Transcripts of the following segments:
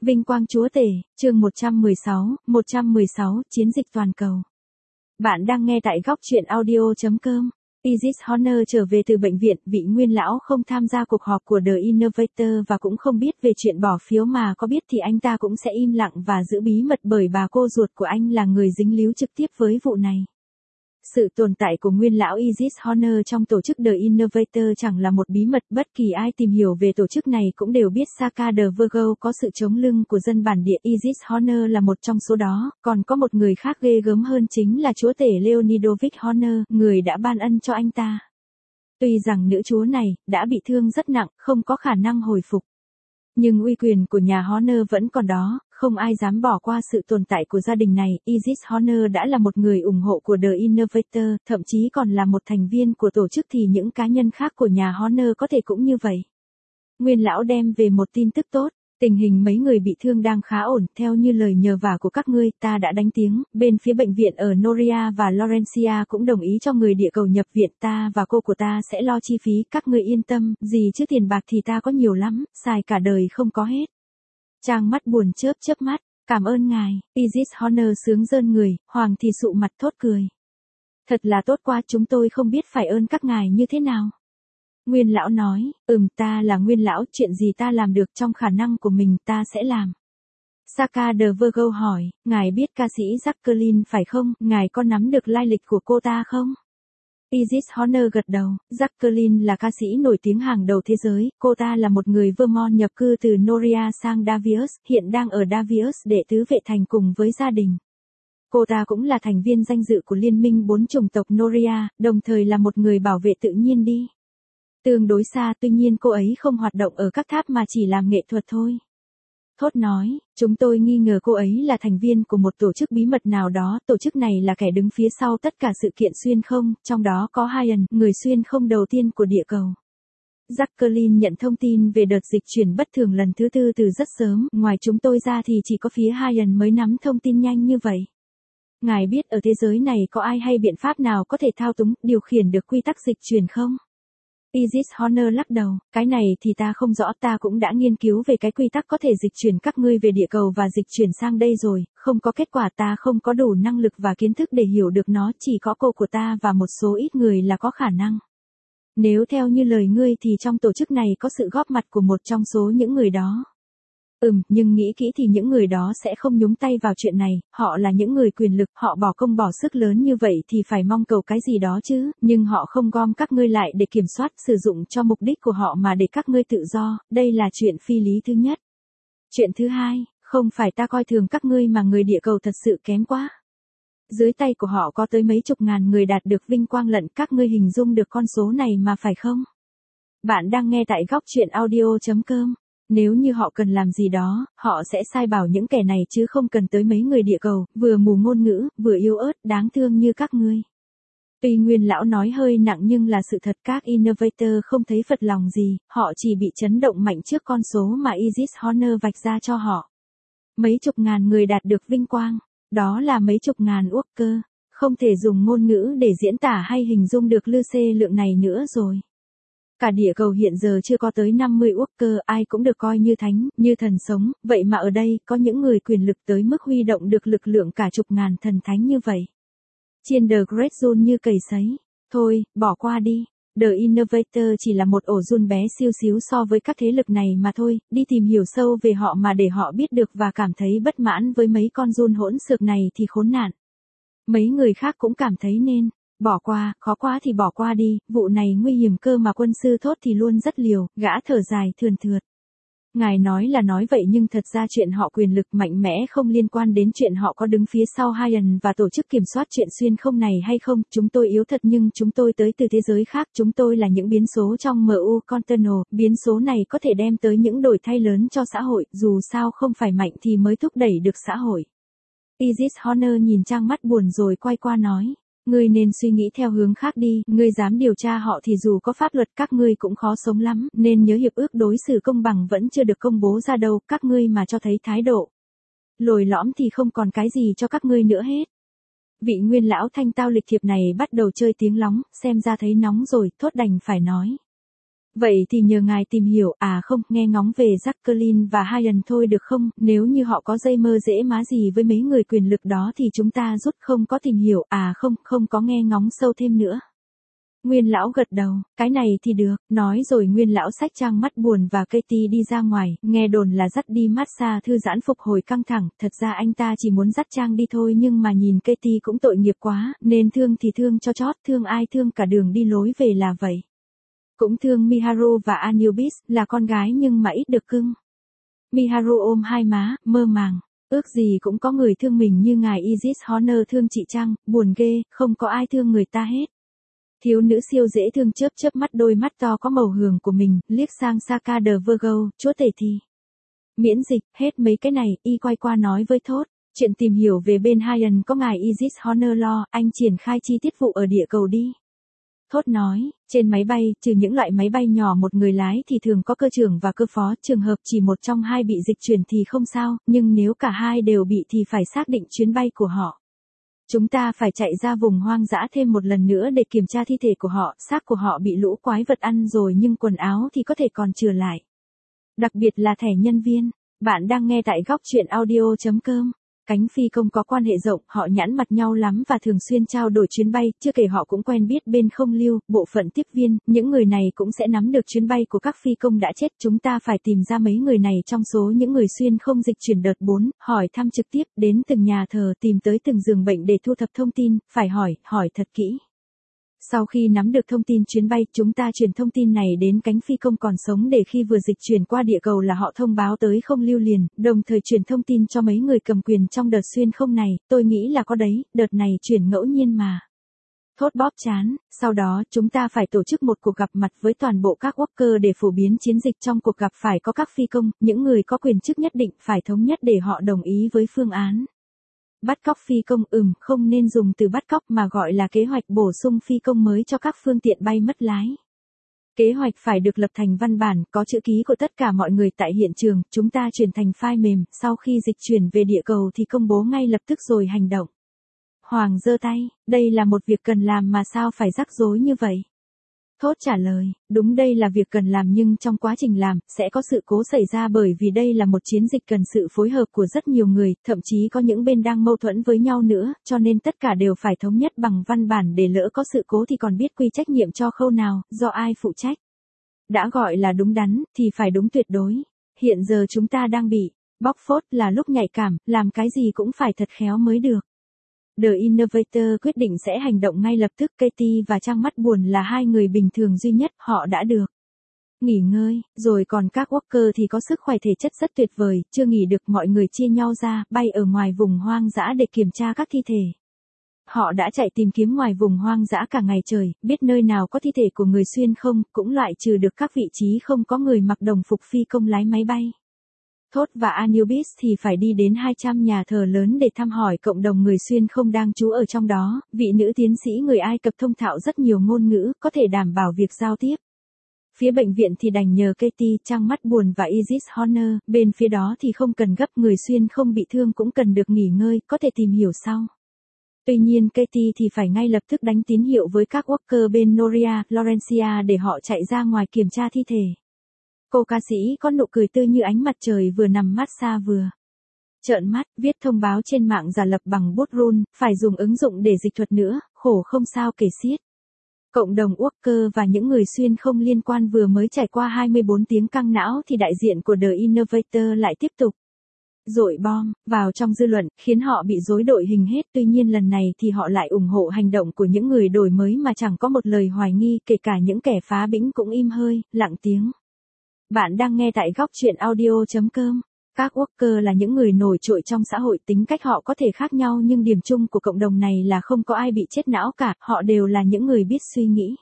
Vinh quang chúa tể, chương 116, chiến dịch toàn cầu. Bạn đang nghe tại góc truyện audio.com. Isis Honor trở về từ bệnh viện, vị nguyên lão không tham gia cuộc họp của The Innovator và cũng không biết về chuyện bỏ phiếu, mà có biết thì anh ta cũng sẽ im lặng và giữ bí mật, bởi bà cô ruột của anh là người dính líu trực tiếp với vụ này. Sự tồn tại của nguyên lão Isis Honor trong tổ chức The Innovator chẳng là một bí mật, bất kỳ ai tìm hiểu về tổ chức này cũng đều biết Saka the Virgo có sự chống lưng của dân bản địa. Isis Honor là một trong số đó, còn có một người khác ghê gớm hơn, chính là chúa tể Leonidovic Honor, người đã ban ân cho anh ta. Tuy rằng nữ chúa này đã bị thương rất nặng, không có khả năng hồi phục, nhưng uy quyền của nhà Honor vẫn còn đó, không ai dám bỏ qua sự tồn tại của gia đình này. Isis Honor đã là một người ủng hộ của The Innovator, thậm chí còn là một thành viên của tổ chức, thì những cá nhân khác của nhà Honor có thể cũng như vậy. Nguyên lão đem về một tin tức tốt, tình hình mấy người bị thương đang khá ổn, theo như lời nhờ vả của các ngươi, ta đã đánh tiếng, bên phía bệnh viện ở Noria và Laurencia cũng đồng ý cho người địa cầu nhập viện, ta và cô của ta sẽ lo chi phí, các ngươi yên tâm, gì chứ tiền bạc thì ta có nhiều lắm, xài cả đời không có hết. Trang mắt buồn chớp chớp mắt, cảm ơn ngài. Isis Honor sướng rơn người, Hoàng thì sụ mặt thốt cười. Thật là tốt quá, chúng tôi không biết phải ơn các ngài như thế nào. Nguyên lão nói, ta là nguyên lão, chuyện gì ta làm được trong khả năng của mình ta sẽ làm. Saka the Virgo hỏi, ngài biết ca sĩ Jacqueline phải không, ngài có nắm được lai lịch của cô ta không? Isis Honor gật đầu, Jacqueline là ca sĩ nổi tiếng hàng đầu thế giới, cô ta là một người Vermont nhập cư từ Noria sang Davius, hiện đang ở Davius để tứ vệ thành cùng với gia đình. Cô ta cũng là thành viên danh dự của Liên minh 4 chủng tộc Noria, đồng thời là một người bảo vệ tự nhiên đi. Tương đối xa, tuy nhiên cô ấy không hoạt động ở các tháp mà chỉ làm nghệ thuật thôi. Thốt nói, chúng tôi nghi ngờ cô ấy là thành viên của một tổ chức bí mật nào đó, tổ chức này là kẻ đứng phía sau tất cả sự kiện xuyên không, trong đó có Hyan, người xuyên không đầu tiên của địa cầu. Jacqueline nhận thông tin về đợt dịch chuyển bất thường lần thứ 4 từ rất sớm, ngoài chúng tôi ra thì chỉ có phía Hyan mới nắm thông tin nhanh như vậy. Ngài biết ở thế giới này có ai hay biện pháp nào có thể thao túng, điều khiển được quy tắc dịch chuyển không? Isis Honor lắc đầu, cái này thì ta không rõ, ta cũng đã nghiên cứu về cái quy tắc có thể dịch chuyển các ngươi về địa cầu và dịch chuyển sang đây rồi, không có kết quả, ta không có đủ năng lực và kiến thức để hiểu được nó, chỉ có cô của ta và một số ít người là có khả năng. Nếu theo như lời ngươi thì trong tổ chức này có sự góp mặt của một trong số những người đó. Nhưng nghĩ kỹ thì những người đó sẽ không nhúng tay vào chuyện này, họ là những người quyền lực, họ bỏ công bỏ sức lớn như vậy thì phải mong cầu cái gì đó chứ, nhưng họ không gom các ngươi lại để kiểm soát, sử dụng cho mục đích của họ mà để các ngươi tự do, đây là chuyện phi lý thứ nhất. Chuyện thứ hai, không phải ta coi thường các ngươi mà người địa cầu thật sự kém quá. Dưới tay của họ có tới mấy chục ngàn người đạt được vinh quang lận, các ngươi hình dung được con số này mà phải không? Bạn đang nghe tại góc truyện audio.com. Nếu như họ cần làm gì đó, họ sẽ sai bảo những kẻ này chứ không cần tới mấy người địa cầu, vừa mù ngôn ngữ, vừa yếu ớt, đáng thương như các ngươi. Tuy nguyên lão nói hơi nặng nhưng là sự thật, các Innovator không thấy phật lòng gì, họ chỉ bị chấn động mạnh trước con số mà Isis Honor vạch ra cho họ. Mấy chục ngàn người đạt được vinh quang, đó là mấy chục ngàn uốc cơ, không thể dùng ngôn ngữ để diễn tả hay hình dung được lư xê lượng này nữa rồi. Cả địa cầu hiện giờ chưa có tới 50 uốc cơ, ai cũng được coi như thánh, như thần sống, vậy mà ở đây có những người quyền lực tới mức huy động được lực lượng cả chục ngàn thần thánh như vậy. Chiên The Great Zone như cầy sấy. Thôi, bỏ qua đi. The Innovator chỉ là một ổ giun bé siêu xíu so với các thế lực này mà thôi, đi tìm hiểu sâu về họ mà để họ biết được và cảm thấy bất mãn với mấy con giun hỗn xược này thì khốn nạn. Mấy người khác cũng cảm thấy nên bỏ qua, khó quá thì bỏ qua đi, vụ này nguy hiểm cơ mà, quân sư Thốt thì luôn rất liều, gã thở dài thườn thượt. Ngài nói là nói vậy nhưng thật ra chuyện họ quyền lực mạnh mẽ không liên quan đến chuyện họ có đứng phía sau Hyan và tổ chức kiểm soát chuyện xuyên không này hay không, chúng tôi yếu thật nhưng chúng tôi tới từ thế giới khác, chúng tôi là những biến số trong MU Continental, biến số này có thể đem tới những đổi thay lớn cho xã hội, dù sao không phải mạnh thì mới thúc đẩy được xã hội. Isis Honor nhìn Trang mắt buồn rồi quay qua nói. Ngươi nên suy nghĩ theo hướng khác đi, ngươi dám điều tra họ thì dù có pháp luật các ngươi cũng khó sống lắm, nên nhớ hiệp ước đối xử công bằng vẫn chưa được công bố ra đâu, các ngươi mà cho thấy thái độ lồi lõm thì không còn cái gì cho các ngươi nữa hết. Vị nguyên lão thanh tao lịch thiệp này bắt đầu chơi tiếng lóng, xem ra thấy nóng rồi, Thốt đành phải nói. Vậy thì nhờ ngài tìm hiểu, không, nghe ngóng về Jacqueline và Ryan thôi được không, nếu như họ có dây mơ dễ má gì với mấy người quyền lực đó thì chúng ta rút không có tìm hiểu, không, không có nghe ngóng sâu thêm nữa. Nguyên lão gật đầu, cái này thì được, nói rồi Nguyên lão xách Trang mắt buồn và Katie đi ra ngoài, nghe đồn là dắt đi massage thư giãn phục hồi căng thẳng, thật ra anh ta chỉ muốn dắt Trang đi thôi nhưng mà nhìn Katie cũng tội nghiệp quá, nên thương thì thương cho chót, thương ai thương cả đường đi lối về là vậy. Cũng thương Miharu và Anubis, là con gái nhưng mà ít được cưng. Miharu ôm hai má, mơ màng, ước gì cũng có người thương mình như ngài Isis Honor thương chị Trang, buồn ghê, không có ai thương người ta hết. Thiếu nữ siêu dễ thương chớp chớp mắt, đôi mắt to có màu hường của mình, liếc sang Saka the Virgo, chúa tể thì. Miễn dịch, hết mấy cái này, y quay qua nói với Thốt. Chuyện tìm hiểu về bên Ryan có ngài Isis Honor lo, anh triển khai chi tiết vụ ở địa cầu đi. Thốt nói, trên máy bay, trừ những loại máy bay nhỏ một người lái thì thường có cơ trưởng và cơ phó, trường hợp chỉ một trong hai bị dịch chuyển thì không sao, nhưng nếu cả hai đều bị thì phải xác định chuyến bay của họ. Chúng ta phải chạy ra vùng hoang dã thêm một lần nữa để kiểm tra thi thể của họ, xác của họ bị lũ quái vật ăn rồi nhưng quần áo thì có thể còn chừa lại. Đặc biệt là thẻ nhân viên. Bạn đang nghe tại góc chuyện audio.com. Cánh phi công có quan hệ rộng, họ nhãn mặt nhau lắm và thường xuyên trao đổi chuyến bay, chưa kể họ cũng quen biết bên không lưu, bộ phận tiếp viên, những người này cũng sẽ nắm được chuyến bay của các phi công đã chết. Chúng ta phải tìm ra mấy người này trong số những người xuyên không dịch chuyển đợt 4, hỏi thăm trực tiếp, đến từng nhà thờ, tìm tới từng giường bệnh để thu thập thông tin, phải hỏi thật kỹ. Sau khi nắm được thông tin chuyến bay, chúng ta truyền thông tin này đến cánh phi công còn sống để khi vừa dịch chuyển qua địa cầu là họ thông báo tới không lưu liền, đồng thời truyền thông tin cho mấy người cầm quyền trong đợt xuyên không này, tôi nghĩ là có đấy, đợt này chuyển ngẫu nhiên mà. Thốt bóp chán, sau đó chúng ta phải tổ chức một cuộc gặp mặt với toàn bộ các worker để phổ biến chiến dịch. Trong cuộc gặp phải có các phi công, những người có quyền chức nhất định, phải thống nhất để họ đồng ý với phương án. Bắt cóc phi công, không nên dùng từ bắt cóc mà gọi là kế hoạch bổ sung phi công mới cho các phương tiện bay mất lái. Kế hoạch phải được lập thành văn bản, có chữ ký của tất cả mọi người tại hiện trường, chúng ta chuyển thành file mềm, sau khi dịch chuyển về địa cầu thì công bố ngay lập tức rồi hành động. Hoàng giơ tay, đây là một việc cần làm mà sao phải rắc rối như vậy? Thốt trả lời, đúng đây là việc cần làm nhưng trong quá trình làm, sẽ có sự cố xảy ra bởi vì đây là một chiến dịch cần sự phối hợp của rất nhiều người, thậm chí có những bên đang mâu thuẫn với nhau nữa, cho nên tất cả đều phải thống nhất bằng văn bản để lỡ có sự cố thì còn biết quy trách nhiệm cho khâu nào, do ai phụ trách. Đã gọi là đúng đắn, thì phải đúng tuyệt đối. Hiện giờ chúng ta đang bị bóc phốt, là lúc nhạy cảm, làm cái gì cũng phải thật khéo mới được. The Innovator quyết định sẽ hành động ngay lập tức. Katie và Trang mắt buồn là hai người bình thường duy nhất, họ đã được nghỉ ngơi, rồi còn các worker thì có sức khỏe thể chất rất tuyệt vời, chưa nghỉ được mọi người chia nhau ra, bay ở ngoài vùng hoang dã để kiểm tra các thi thể. Họ đã chạy tìm kiếm ngoài vùng hoang dã cả ngày trời, biết nơi nào có thi thể của người xuyên không, cũng loại trừ được các vị trí không có người mặc đồng phục phi công lái máy bay. Thốt và Anubis thì phải đi đến 200 nhà thờ lớn để thăm hỏi cộng đồng người xuyên không đang trú ở trong đó, vị nữ tiến sĩ người Ai Cập thông thạo rất nhiều ngôn ngữ, có thể đảm bảo việc giao tiếp. Phía bệnh viện thì đành nhờ Katie, Trang mắt buồn và Isis Honor, bên phía đó thì không cần gấp, người xuyên không bị thương cũng cần được nghỉ ngơi, có thể tìm hiểu sau. Tuy nhiên Katie thì phải ngay lập tức đánh tín hiệu với các worker bên Noria, Laurencia để họ chạy ra ngoài kiểm tra thi thể. Cô ca sĩ có nụ cười tươi như ánh mặt trời vừa nằm massage vừa trợn mắt, viết thông báo trên mạng giả lập bằng bút run, phải dùng ứng dụng để dịch thuật nữa, khổ không sao kể xiết. Cộng đồng worker và những người xuyên không liên quan vừa mới trải qua 24 tiếng căng não thì đại diện của The Innovator lại tiếp tục dội bom vào trong dư luận, khiến họ bị rối đội hình hết. Tuy nhiên lần này thì họ lại ủng hộ hành động của những người đổi mới mà chẳng có một lời hoài nghi, kể cả những kẻ phá bĩnh cũng im hơi, lặng tiếng. Bạn đang nghe tại góc chuyện audio.com. Các worker là những người nổi trội trong xã hội, tính cách họ có thể khác nhau nhưng điểm chung của cộng đồng này là không có ai bị chết não cả, họ đều là những người biết suy nghĩ.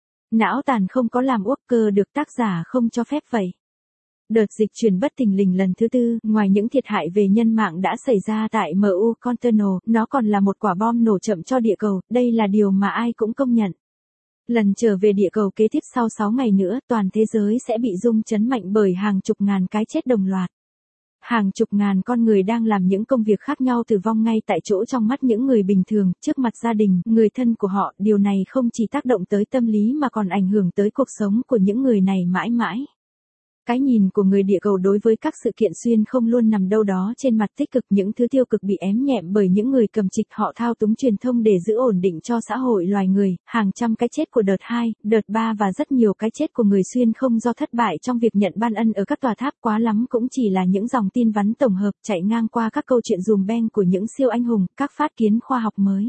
Não tàn không có làm worker được, tác giả không cho phép vậy. Đợt dịch chuyển bất thình lình lần thứ tư, ngoài những thiệt hại về nhân mạng đã xảy ra tại MU Container, nó còn là một quả bom nổ chậm cho địa cầu, đây là điều mà ai cũng công nhận. Lần trở về địa cầu kế tiếp sau 6 ngày nữa, toàn thế giới sẽ bị rung chấn mạnh bởi hàng chục ngàn cái chết đồng loạt. Hàng chục ngàn con người đang làm những công việc khác nhau tử vong ngay tại chỗ trong mắt những người bình thường, trước mặt gia đình, người thân của họ, điều này không chỉ tác động tới tâm lý mà còn ảnh hưởng tới cuộc sống của những người này mãi mãi. Cái nhìn của người địa cầu đối với các sự kiện xuyên không luôn nằm đâu đó trên mặt tích cực, những thứ tiêu cực bị ém nhẹm bởi những người cầm trịch, họ thao túng truyền thông để giữ ổn định cho xã hội loài người, hàng trăm cái chết của đợt 2, đợt 3 và rất nhiều cái chết của người xuyên không do thất bại trong việc nhận ban ân ở các tòa tháp, quá lắm cũng chỉ là những dòng tin vắn tổng hợp chạy ngang qua các câu chuyện dùm beng của những siêu anh hùng, các phát kiến khoa học mới.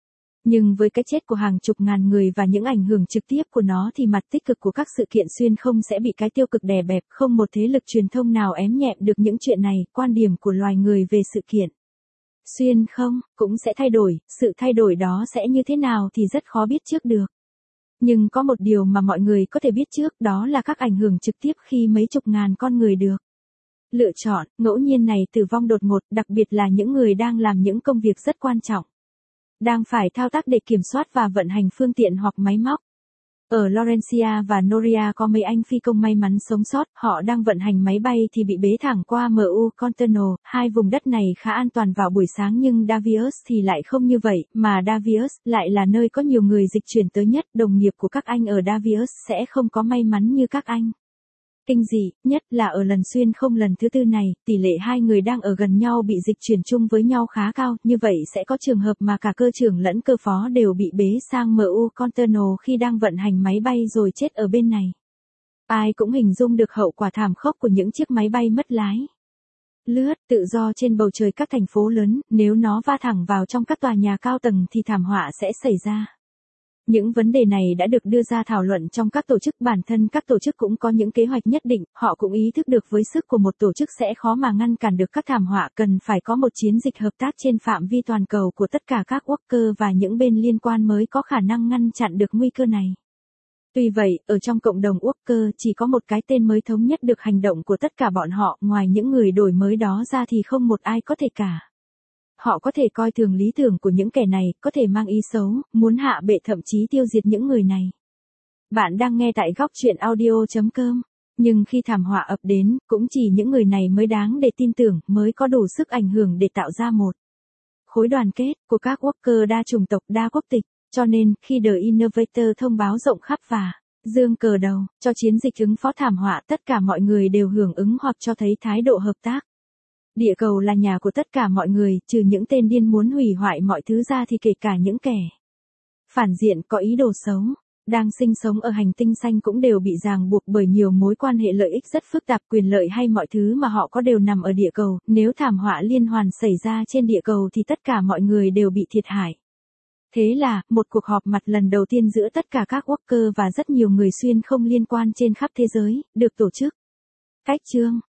Nhưng với cái chết của hàng chục ngàn người và những ảnh hưởng trực tiếp của nó thì mặt tích cực của các sự kiện xuyên không sẽ bị cái tiêu cực đè bẹp, không một thế lực truyền thông nào ém nhẹm được những chuyện này, quan điểm của loài người về sự kiện xuyên không cũng sẽ thay đổi, sự thay đổi đó sẽ như thế nào thì rất khó biết trước được. Nhưng có một điều mà mọi người có thể biết trước, đó là các ảnh hưởng trực tiếp khi mấy chục ngàn con người được lựa chọn, ngẫu nhiên này tử vong đột ngột, đặc biệt là những người đang làm những công việc rất quan trọng, đang phải thao tác để kiểm soát và vận hành phương tiện hoặc máy móc. Ở Laurentia và Noria có mấy anh phi công may mắn sống sót, họ đang vận hành máy bay thì bị bế thẳng qua MU Conterno, hai vùng đất này khá an toàn vào buổi sáng nhưng Davius thì lại không như vậy, mà Davius lại là nơi có nhiều người dịch chuyển tới nhất, đồng nghiệp của các anh ở Davius sẽ không có may mắn như các anh. Kinh dị nhất là ở lần xuyên không lần thứ tư này, tỷ lệ hai người đang ở gần nhau bị dịch chuyển chung với nhau khá cao, như vậy sẽ có trường hợp mà cả cơ trưởng lẫn cơ phó đều bị bế sang MU Conterno khi đang vận hành máy bay rồi chết ở bên này. Ai cũng hình dung được hậu quả thảm khốc của những chiếc máy bay mất lái, lướt tự do trên bầu trời các thành phố lớn, nếu nó va thẳng vào trong các tòa nhà cao tầng thì thảm họa sẽ xảy ra. Những vấn đề này đã được đưa ra thảo luận trong các tổ chức, bản thân các tổ chức cũng có những kế hoạch nhất định, họ cũng ý thức được với sức của một tổ chức sẽ khó mà ngăn cản được các thảm họa, cần phải có một chiến dịch hợp tác trên phạm vi toàn cầu của tất cả các worker và những bên liên quan mới có khả năng ngăn chặn được nguy cơ này. Tuy vậy, ở trong cộng đồng worker chỉ có một cái tên mới thống nhất được hành động của tất cả bọn họ, ngoài những người đổi mới đó ra thì không một ai có thể cả. Họ có thể coi thường lý tưởng của những kẻ này, có thể mang ý xấu, muốn hạ bệ thậm chí tiêu diệt những người này. Bạn đang nghe tại góc chuyện audio.com. Nhưng khi thảm họa ập đến, cũng chỉ những người này mới đáng để tin tưởng, mới có đủ sức ảnh hưởng để tạo ra một khối đoàn kết của các worker đa chủng tộc, đa quốc tịch. Cho nên, khi The Innovator thông báo rộng khắp và giương cờ đầu cho chiến dịch ứng phó thảm họa, tất cả mọi người đều hưởng ứng hoặc cho thấy thái độ hợp tác. Địa cầu là nhà của tất cả mọi người, trừ những tên điên muốn hủy hoại mọi thứ ra thì kể cả những kẻ phản diện có ý đồ xấu, đang sinh sống ở hành tinh xanh cũng đều bị ràng buộc bởi nhiều mối quan hệ lợi ích rất phức tạp, quyền lợi hay mọi thứ mà họ có đều nằm ở địa cầu, nếu thảm họa liên hoàn xảy ra trên địa cầu thì tất cả mọi người đều bị thiệt hại. Thế là, một cuộc họp mặt lần đầu tiên giữa tất cả các worker và rất nhiều người xuyên không liên quan trên khắp thế giới, được tổ chức. Cách chương